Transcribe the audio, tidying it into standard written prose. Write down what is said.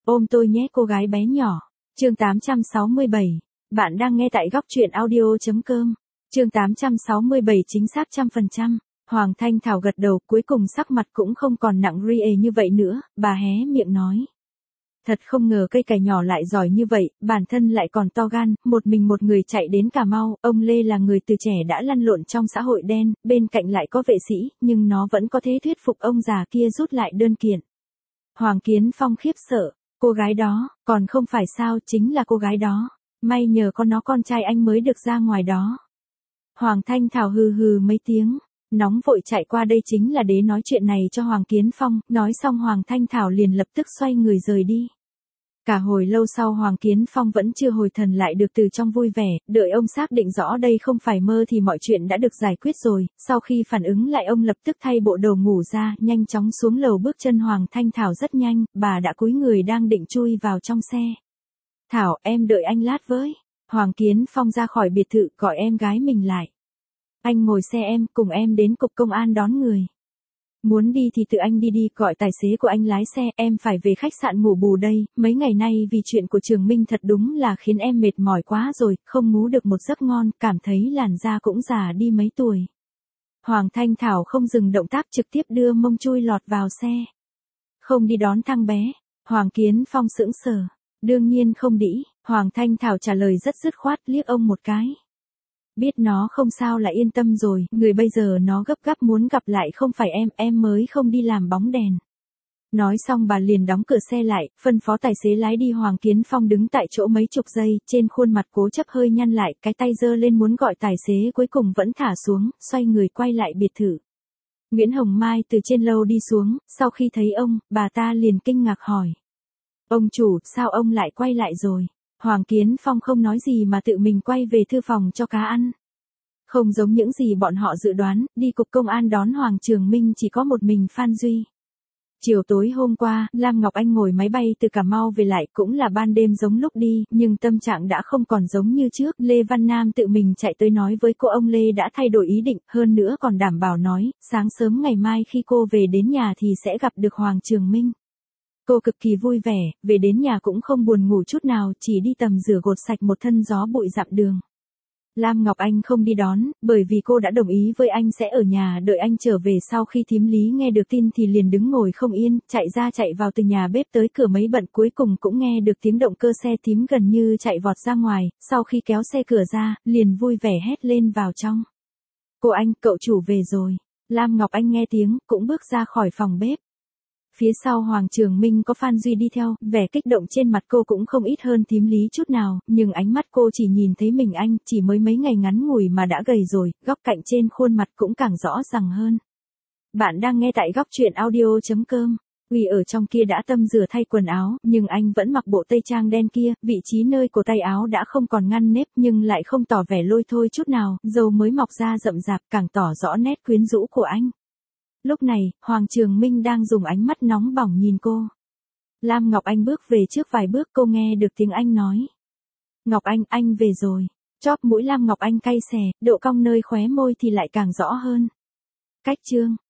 Ôm tôi nhé cô gái bé nhỏ. Chương 867. Bạn đang nghe tại góc truyện audio.com. Chương 867 chính xác 100%. Hoàng Thanh Thảo gật đầu, cuối cùng sắc mặt cũng không còn nặng rie như vậy nữa, bà hé miệng nói. Thật không ngờ cây cải nhỏ lại giỏi như vậy, bản thân lại còn to gan, một mình một người chạy đến Cà Mau, ông Lê là người từ trẻ đã lăn lộn trong xã hội đen, bên cạnh lại có vệ sĩ, nhưng nó vẫn có thể thuyết phục ông già kia rút lại đơn kiện. Hoàng Kiến Phong khiếp sợ, cô gái đó, còn không phải sao, chính là cô gái đó, may nhờ có nó con trai anh mới được ra ngoài đó. Hoàng Thanh Thảo hừ hừ mấy tiếng. Nóng vội chạy qua đây chính là để nói chuyện này cho Hoàng Kiến Phong, nói xong Hoàng Thanh Thảo liền lập tức xoay người rời đi. Cả hồi lâu sau Hoàng Kiến Phong vẫn chưa hồi thần lại được từ trong vui vẻ, đợi ông xác định rõ đây không phải mơ thì mọi chuyện đã được giải quyết rồi, sau khi phản ứng lại ông lập tức thay bộ đồ ngủ ra, nhanh chóng xuống lầu bước chân Hoàng Thanh Thảo rất nhanh, bà đã cúi người đang định chui vào trong xe. Thảo, em đợi anh lát với. Hoàng Kiến Phong ra khỏi biệt thự gọi em gái mình lại. Anh ngồi xe em, cùng em đến cục công an đón người. Muốn đi thì tự anh đi đi, gọi tài xế của anh lái xe, em phải về khách sạn ngủ bù đây, mấy ngày nay vì chuyện của Trường Minh thật đúng là khiến em mệt mỏi quá rồi, không ngủ được một giấc ngon, cảm thấy làn da cũng già đi mấy tuổi. Hoàng Thanh Thảo không dừng động tác trực tiếp đưa mông chui lọt vào xe. Không đi đón thằng bé, Hoàng Kiến Phong sững sờ. Đương nhiên không đi, Hoàng Thanh Thảo trả lời rất dứt khoát liếc ông một cái. Biết nó không sao là yên tâm rồi, người bây giờ nó gấp gáp muốn gặp lại không phải em mới không đi làm bóng đèn. Nói xong bà liền đóng cửa xe lại, phân phó tài xế lái đi. Hoàng Kiến Phong đứng tại chỗ mấy chục giây, trên khuôn mặt cố chấp hơi nhăn lại, cái tay giơ lên muốn gọi tài xế cuối cùng vẫn thả xuống, xoay người quay lại biệt thự. Nguyễn Hồng Mai từ trên lầu đi xuống, sau khi thấy ông, bà ta liền kinh ngạc hỏi. Ông chủ, sao ông lại quay lại rồi? Hoàng Kiến Phong không nói gì mà tự mình quay về thư phòng cho cá ăn. Không giống những gì bọn họ dự đoán, đi cục công an đón Hoàng Trường Minh chỉ có một mình Phan Duy. Chiều tối hôm qua, Lam Ngọc Anh ngồi máy bay từ Cà Mau về lại cũng là ban đêm giống lúc đi, nhưng tâm trạng đã không còn giống như trước. Lê Văn Nam tự mình chạy tới nói với cô ông Lê đã thay đổi ý định, hơn nữa còn đảm bảo nói, sáng sớm ngày mai khi cô về đến nhà thì sẽ gặp được Hoàng Trường Minh. Cô cực kỳ vui vẻ, về đến nhà cũng không buồn ngủ chút nào, chỉ đi tầm rửa gột sạch một thân gió bụi dặm đường. Lam Ngọc Anh không đi đón, bởi vì cô đã đồng ý với anh sẽ ở nhà đợi anh trở về. Sau khi thím Lý nghe được tin thì liền đứng ngồi không yên, chạy ra chạy vào từ nhà bếp tới cửa mấy bận cuối cùng cũng nghe được tiếng động cơ xe, thím gần như chạy vọt ra ngoài, sau khi kéo xe cửa ra, liền vui vẻ hét lên vào trong. Cô anh, cậu chủ về rồi. Lam Ngọc Anh nghe tiếng, cũng bước ra khỏi phòng bếp. Phía sau Hoàng Trường Minh có Phan Duy đi theo, vẻ kích động trên mặt cô cũng không ít hơn thím Lý chút nào, nhưng ánh mắt cô chỉ nhìn thấy mình anh, chỉ mới mấy ngày ngắn ngủi mà đã gầy rồi, góc cạnh trên khuôn mặt cũng càng rõ ràng hơn. Bạn đang nghe tại góc truyện audio.com. Uy ở trong kia đã tâm rửa thay quần áo, nhưng anh vẫn mặc bộ tây trang đen kia, vị trí nơi cổ tay áo đã không còn ngăn nếp nhưng lại không tỏ vẻ lôi thôi chút nào, râu mới mọc ra rậm rạp càng tỏ rõ nét quyến rũ của anh. Lúc này, Hoàng Trường Minh đang dùng ánh mắt nóng bỏng nhìn cô. Lam Ngọc Anh bước về trước vài bước, cô nghe được tiếng anh nói. Ngọc anh về rồi. Chóp mũi Lam Ngọc Anh cay xè, độ cong nơi khóe môi thì lại càng rõ hơn. Cách chương.